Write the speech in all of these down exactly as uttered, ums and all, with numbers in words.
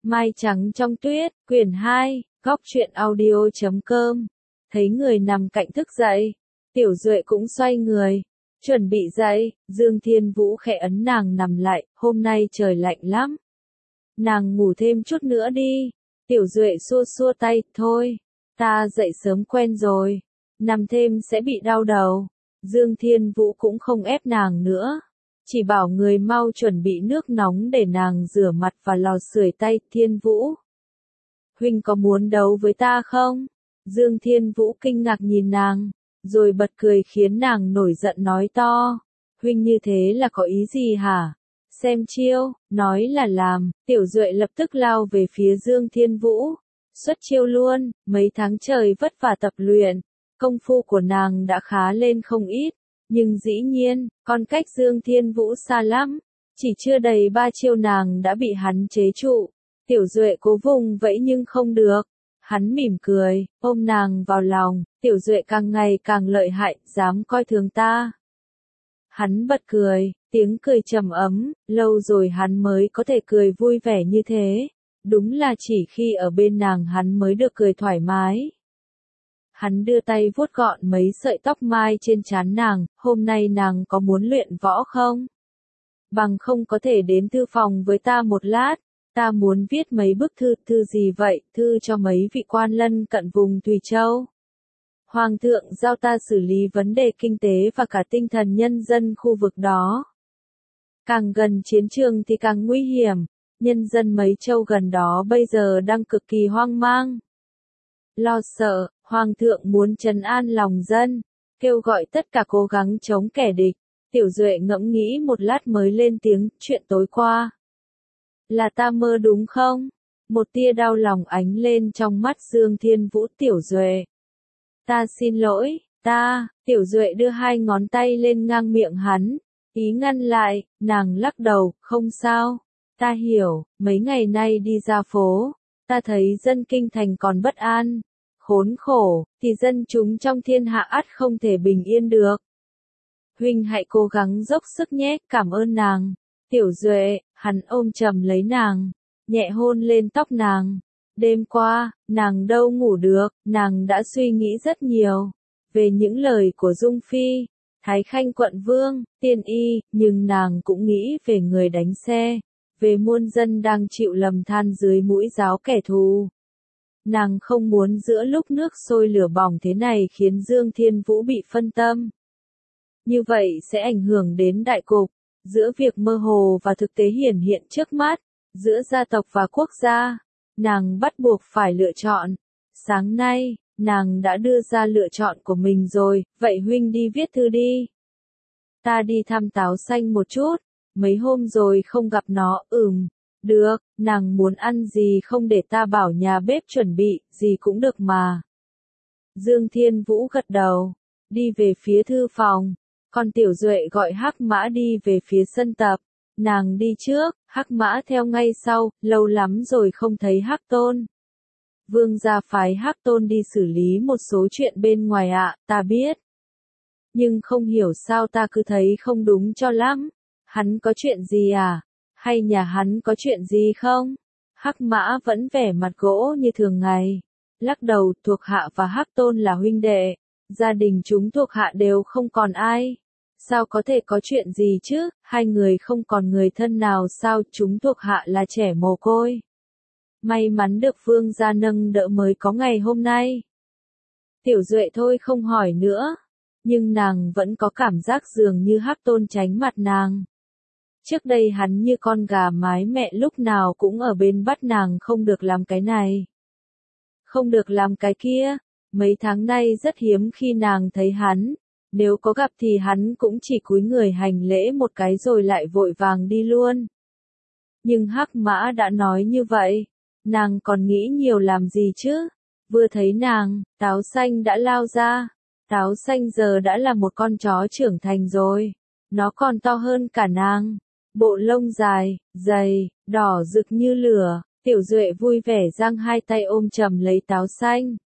Mai trắng trong tuyết, quyển hai, góc truyện audio chấm com. Thấy người nằm cạnh thức dậy, Tiểu Duệ cũng xoay người, chuẩn bị dậy, Dương Thiên Vũ khẽ ấn nàng nằm lại, hôm nay trời lạnh lắm. Nàng ngủ thêm chút nữa đi. Tiểu Duệ xua xua tay, thôi, ta dậy sớm quen rồi, nằm thêm sẽ bị đau đầu. Dương Thiên Vũ cũng không ép nàng nữa, chỉ bảo người mau chuẩn bị nước nóng để nàng rửa mặt và lò sưởi tay. Thiên Vũ, huynh có muốn đấu với ta không? Dương Thiên Vũ kinh ngạc nhìn nàng, rồi bật cười khiến nàng nổi giận nói to, huynh như thế là có ý gì hả? Xem chiêu, nói là làm. Tiểu Duệ lập tức lao về phía Dương Thiên Vũ, xuất chiêu luôn. Mấy tháng trời vất vả tập luyện, công phu của nàng đã khá lên không ít, nhưng dĩ nhiên, còn cách Dương Thiên Vũ xa lắm, chỉ chưa đầy ba chiêu nàng đã bị hắn chế trụ. Tiểu Duệ cố vùng vẫy nhưng không được. Hắn mỉm cười, ôm nàng vào lòng. Tiểu Duệ càng ngày càng lợi hại, dám coi thường ta. Hắn bật cười, tiếng cười trầm ấm, lâu rồi hắn mới có thể cười vui vẻ như thế. Đúng là chỉ khi ở bên nàng hắn mới được cười thoải mái. Hắn đưa tay vuốt gọn mấy sợi tóc mai trên trán nàng, hôm nay nàng có muốn luyện võ không? Bằng không có thể đến thư phòng với ta một lát, ta muốn viết mấy bức thư. Thư gì vậy? Thư cho mấy vị quan lân cận vùng Thùy Châu. Hoàng thượng giao ta xử lý vấn đề kinh tế và cả tinh thần nhân dân khu vực đó. Càng gần chiến trường thì càng nguy hiểm, nhân dân mấy châu gần đó bây giờ đang cực kỳ hoang mang. Lo sợ, Hoàng thượng muốn trấn an lòng dân, kêu gọi tất cả cố gắng chống kẻ địch. Tiểu Duệ ngẫm nghĩ một lát mới lên tiếng, chuyện tối qua. Là ta mơ đúng không? Một tia đau lòng ánh lên trong mắt Dương Thiên Vũ. Tiểu Duệ, ta xin lỗi, ta. Tiểu Duệ đưa hai ngón tay lên ngang miệng hắn, ý ngăn lại. Nàng lắc đầu, không sao, ta hiểu, mấy ngày nay đi ra phố, ta thấy dân kinh thành còn bất an, khốn khổ, thì dân chúng trong thiên hạ ắt không thể bình yên được. Huynh hãy cố gắng dốc sức nhé, cảm ơn nàng. Tiểu Duệ, hắn ôm chầm lấy nàng, nhẹ hôn lên tóc nàng. Đêm qua, nàng đâu ngủ được, nàng đã suy nghĩ rất nhiều về những lời của Dung Phi, Thái Khanh quận vương, Tiên Y, nhưng nàng cũng nghĩ về người đánh xe, về muôn dân đang chịu lầm than dưới mũi giáo kẻ thù. Nàng không muốn giữa lúc nước sôi lửa bỏng thế này khiến Dương Thiên Vũ bị phân tâm. Như vậy sẽ ảnh hưởng đến đại cục, giữa việc mơ hồ và thực tế hiển hiện trước mắt, giữa gia tộc và quốc gia. Nàng bắt buộc phải lựa chọn. Sáng nay, nàng đã đưa ra lựa chọn của mình rồi, vậy huynh đi viết thư đi. Ta đi thăm Táo Xanh một chút, mấy hôm rồi không gặp nó. Ừm, được, nàng muốn ăn gì không để ta bảo nhà bếp chuẩn bị, gì cũng được mà. Dương Thiên Vũ gật đầu, đi về phía thư phòng, còn Tiểu Duệ gọi Hắc Mã đi về phía sân tập. Nàng đi trước, Hắc Mã theo ngay sau. Lâu lắm rồi không thấy Hắc Tôn. Vương gia phái Hắc Tôn đi xử lý một số chuyện bên ngoài ạ. Ta biết. Nhưng không hiểu sao ta cứ thấy không đúng cho lắm. Hắn có chuyện gì à? Hay nhà hắn có chuyện gì không? Hắc Mã vẫn vẻ mặt gỗ như thường ngày. Lắc đầu, thuộc hạ và Hắc Tôn là huynh đệ. Gia đình chúng thuộc hạ đều không còn ai. Sao có thể có chuyện gì chứ, hai người không còn người thân nào sao? Chúng thuộc hạ là trẻ mồ côi. May mắn được vương gia nâng đỡ mới có ngày hôm nay. Tiểu Duệ thôi không hỏi nữa, nhưng nàng vẫn có cảm giác dường như Hắc Tôn tránh mặt nàng. Trước đây hắn như con gà mái mẹ lúc nào cũng ở bên bắt nàng không được làm cái này, không được làm cái kia. Mấy tháng nay rất hiếm khi nàng thấy hắn. Nếu có gặp thì hắn cũng chỉ cúi người hành lễ một cái rồi lại vội vàng đi luôn. Nhưng Hắc Mã đã nói như vậy, nàng còn nghĩ nhiều làm gì chứ? Vừa thấy nàng, Táo Xanh đã lao ra. Táo Xanh giờ đã là một con chó trưởng thành rồi. Nó còn to hơn cả nàng. Bộ lông dài, dày, đỏ rực như lửa. Tiểu Duệ vui vẻ giang hai tay ôm chầm lấy Táo Xanh.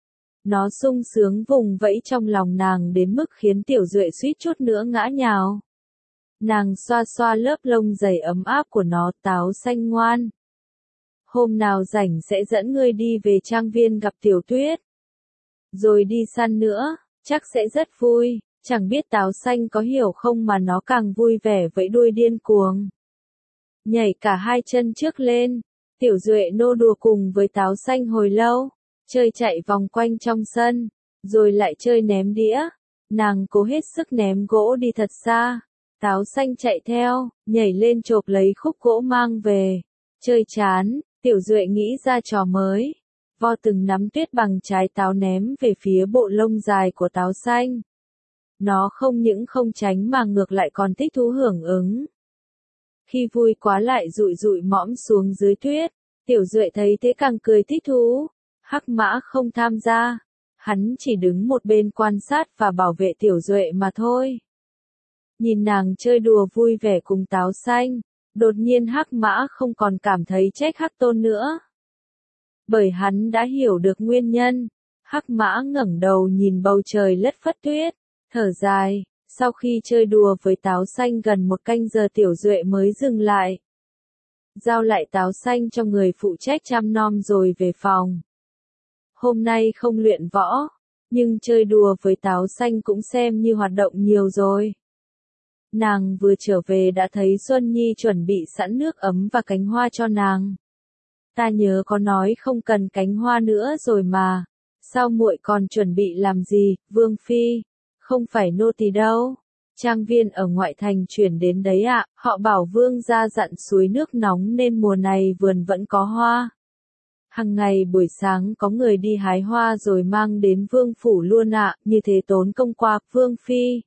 Nó sung sướng vùng vẫy trong lòng nàng đến mức khiến Tiểu Duệ suýt chút nữa ngã nhào. Nàng xoa xoa lớp lông dày ấm áp của nó. Táo Xanh ngoan, hôm nào rảnh sẽ dẫn ngươi đi về trang viên gặp Tiểu Tuyết. Rồi đi săn nữa, chắc sẽ rất vui, chẳng biết Táo Xanh có hiểu không mà nó càng vui vẻ vẫy đuôi điên cuồng. Nhảy cả hai chân trước lên, Tiểu Duệ nô đùa cùng với Táo Xanh hồi lâu, chơi chạy vòng quanh trong sân, rồi lại chơi ném đĩa. Nàng cố hết sức ném gỗ đi thật xa. Táo Xanh chạy theo, nhảy lên chộp lấy khúc gỗ mang về. Chơi chán, Tiểu Duệ nghĩ ra trò mới. Vo từng nắm tuyết bằng trái táo ném về phía bộ lông dài của Táo Xanh. Nó không những không tránh mà ngược lại còn thích thú hưởng ứng. Khi vui quá lại rụi rụi mõm xuống dưới tuyết, Tiểu Duệ thấy thế càng cười thích thú. Hắc Mã không tham gia, hắn chỉ đứng một bên quan sát và bảo vệ Tiểu Duệ mà thôi. Nhìn nàng chơi đùa vui vẻ cùng Táo Xanh, đột nhiên Hắc Mã không còn cảm thấy trách Hắc Tôn nữa. Bởi hắn đã hiểu được nguyên nhân, Hắc Mã ngẩng đầu nhìn bầu trời lất phất tuyết, thở dài, sau khi chơi đùa với Táo Xanh gần một canh giờ Tiểu Duệ mới dừng lại. Giao lại Táo Xanh cho người phụ trách chăm nom rồi về phòng. Hôm nay không luyện võ, nhưng chơi đùa với Táo Xanh cũng xem như hoạt động nhiều rồi. Nàng vừa trở về đã thấy Xuân Nhi chuẩn bị sẵn nước ấm và cánh hoa cho nàng. Ta nhớ có nói không cần cánh hoa nữa rồi mà, sao muội còn chuẩn bị làm gì, Vương Phi? Không phải nô tỳ đâu. Trang viên ở ngoại thành chuyển đến đấy ạ, à, họ bảo Vương gia dặn suối nước nóng nên mùa này vườn vẫn có hoa. Hằng ngày buổi sáng có người đi hái hoa rồi mang đến Vương phủ luôn ạ, à, như thế tốn công qua, Vương Phi.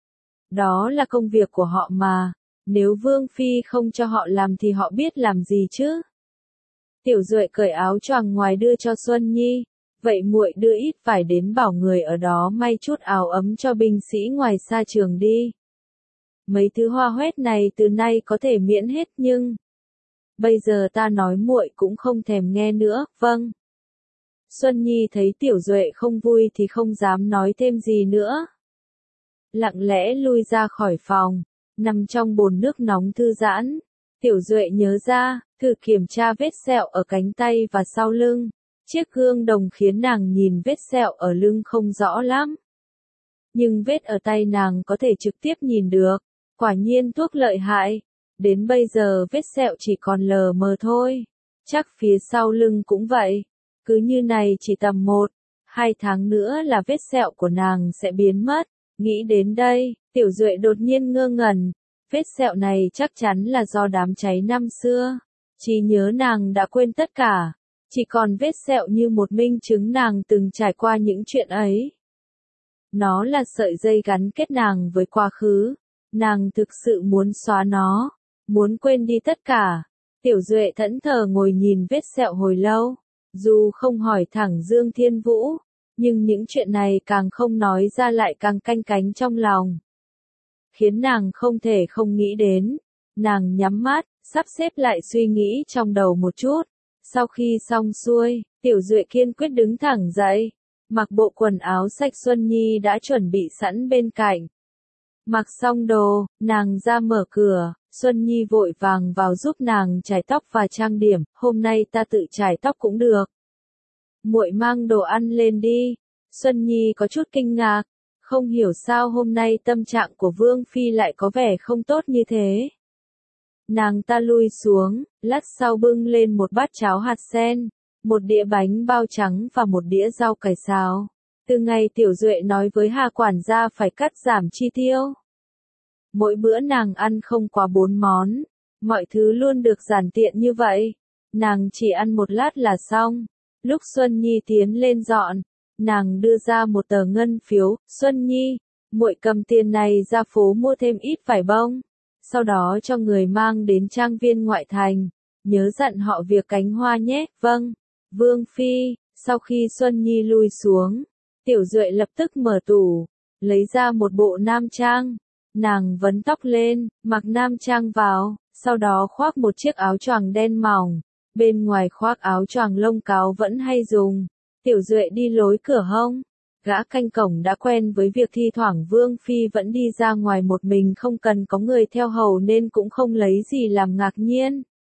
Đó là công việc của họ mà, nếu Vương Phi không cho họ làm thì họ biết làm gì chứ? Tiểu Duệ cởi áo choàng ngoài đưa cho Xuân Nhi, vậy muội đưa ít vải đến bảo người ở đó may chút áo ấm cho binh sĩ ngoài xa trường đi. Mấy thứ hoa hoét này từ nay có thể miễn hết nhưng... Bây giờ ta nói muội cũng không thèm nghe nữa, vâng. Xuân Nhi thấy Tiểu Duệ không vui thì không dám nói thêm gì nữa. Lặng lẽ lui ra khỏi phòng, nằm trong bồn nước nóng thư giãn. Tiểu Duệ nhớ ra, thử kiểm tra vết sẹo ở cánh tay và sau lưng. Chiếc gương đồng khiến nàng nhìn vết sẹo ở lưng không rõ lắm. Nhưng vết ở tay nàng có thể trực tiếp nhìn được. Quả nhiên thuốc lợi hại. Đến bây giờ vết sẹo chỉ còn lờ mờ thôi. Chắc phía sau lưng cũng vậy. Cứ như này chỉ tầm một, hai tháng nữa là vết sẹo của nàng sẽ biến mất. Nghĩ đến đây, Tiểu Duệ đột nhiên ngơ ngẩn. Vết sẹo này chắc chắn là do đám cháy năm xưa. Trí nhớ nàng đã quên tất cả. Chỉ còn vết sẹo như một minh chứng nàng từng trải qua những chuyện ấy. Nó là sợi dây gắn kết nàng với quá khứ. Nàng thực sự muốn xóa nó. Muốn quên đi tất cả. Tiểu Duệ thẫn thờ ngồi nhìn vết sẹo hồi lâu. Dù không hỏi thẳng Dương Thiên Vũ, nhưng những chuyện này càng không nói ra lại càng canh cánh trong lòng. Khiến nàng không thể không nghĩ đến. Nàng nhắm mắt, sắp xếp lại suy nghĩ trong đầu một chút. Sau khi xong xuôi, Tiểu Duệ kiên quyết đứng thẳng dậy. Mặc bộ quần áo sạch Xuân Nhi đã chuẩn bị sẵn bên cạnh. Mặc xong đồ, nàng ra mở cửa. Xuân Nhi vội vàng vào giúp nàng chải tóc và trang điểm, hôm nay ta tự chải tóc cũng được. Muội mang đồ ăn lên đi. Xuân Nhi có chút kinh ngạc, không hiểu sao hôm nay tâm trạng của Vương Phi lại có vẻ không tốt như thế. Nàng ta lui xuống, lát sau bưng lên một bát cháo hạt sen, một đĩa bánh bao trắng và một đĩa rau cải xào. Từ ngày Tiểu Duệ nói với Hà quản gia phải cắt giảm chi tiêu. Mỗi bữa nàng ăn không quá bốn món, mọi thứ luôn được giản tiện như vậy. Nàng chỉ ăn một lát là xong. Lúc Xuân Nhi tiến lên dọn, nàng đưa ra một tờ ngân phiếu, Xuân Nhi, muội cầm tiền này ra phố mua thêm ít vải bông. Sau đó cho người mang đến trang viên ngoại thành, nhớ dặn họ việc cánh hoa nhé, vâng. Vương Phi, sau khi Xuân Nhi lui xuống, Tiểu Duệ lập tức mở tủ, lấy ra một bộ nam trang. Nàng vấn tóc lên, mặc nam trang vào, sau đó khoác một chiếc áo choàng đen mỏng, bên ngoài khoác áo choàng lông cáo vẫn hay dùng. Tiểu Duệ đi lối cửa hông. Gã canh cổng đã quen với việc thi thoảng Vương Phi vẫn đi ra ngoài một mình không cần có người theo hầu nên cũng không lấy gì làm ngạc nhiên.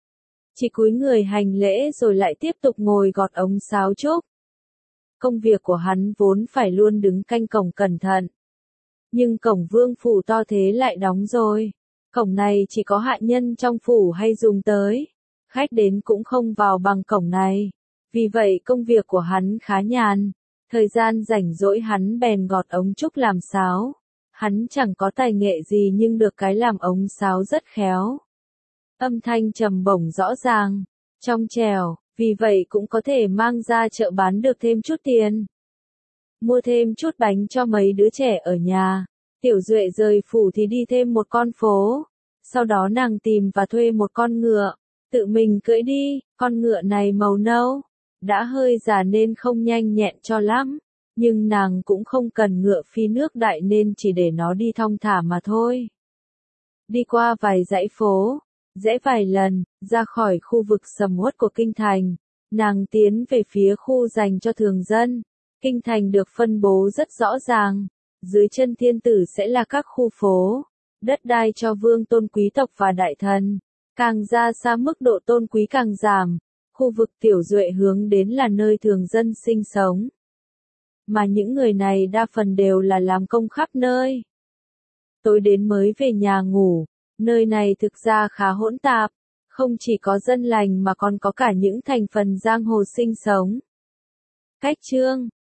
chỉ cúi người hành lễ rồi lại tiếp tục ngồi gọt ống sáo trúc. Công việc của hắn vốn phải luôn đứng canh cổng cẩn thận. Nhưng cổng vương phủ to thế lại đóng rồi. Cổng này chỉ có hạ nhân trong phủ hay dùng tới. Khách đến cũng không vào bằng cổng này. Vì vậy công việc của hắn khá nhàn. Thời gian rảnh rỗi hắn bèn gọt ống trúc làm sáo. Hắn chẳng có tài nghệ gì nhưng được cái làm ống sáo rất khéo. Âm thanh trầm bổng rõ ràng, trong trẻo, vì vậy cũng có thể mang ra chợ bán được thêm chút tiền. Mua thêm chút bánh cho mấy đứa trẻ ở nhà. Tiểu Duệ rời phủ thì đi thêm một con phố. Sau đó nàng tìm và thuê một con ngựa. Tự mình cưỡi đi, con ngựa này màu nâu. Đã hơi già nên không nhanh nhẹn cho lắm. Nhưng nàng cũng không cần ngựa phi nước đại nên chỉ để nó đi thong thả mà thôi. Đi qua vài dãy phố, rẽ vài lần, ra khỏi khu vực sầm uất của kinh thành. Nàng tiến về phía khu dành cho thường dân. Kinh thành được phân bố rất rõ ràng. Dưới chân thiên tử sẽ là các khu phố, đất đai cho vương tôn quý tộc và đại thần. Càng ra xa mức độ tôn quý càng giảm. Khu vực Tiểu Duệ hướng đến là nơi thường dân sinh sống. Mà những người này đa phần đều là làm công khắp nơi. Tối đến mới về nhà ngủ. Nơi này thực ra khá hỗn tạp. Không chỉ có dân lành mà còn có cả những thành phần giang hồ sinh sống. Cách chương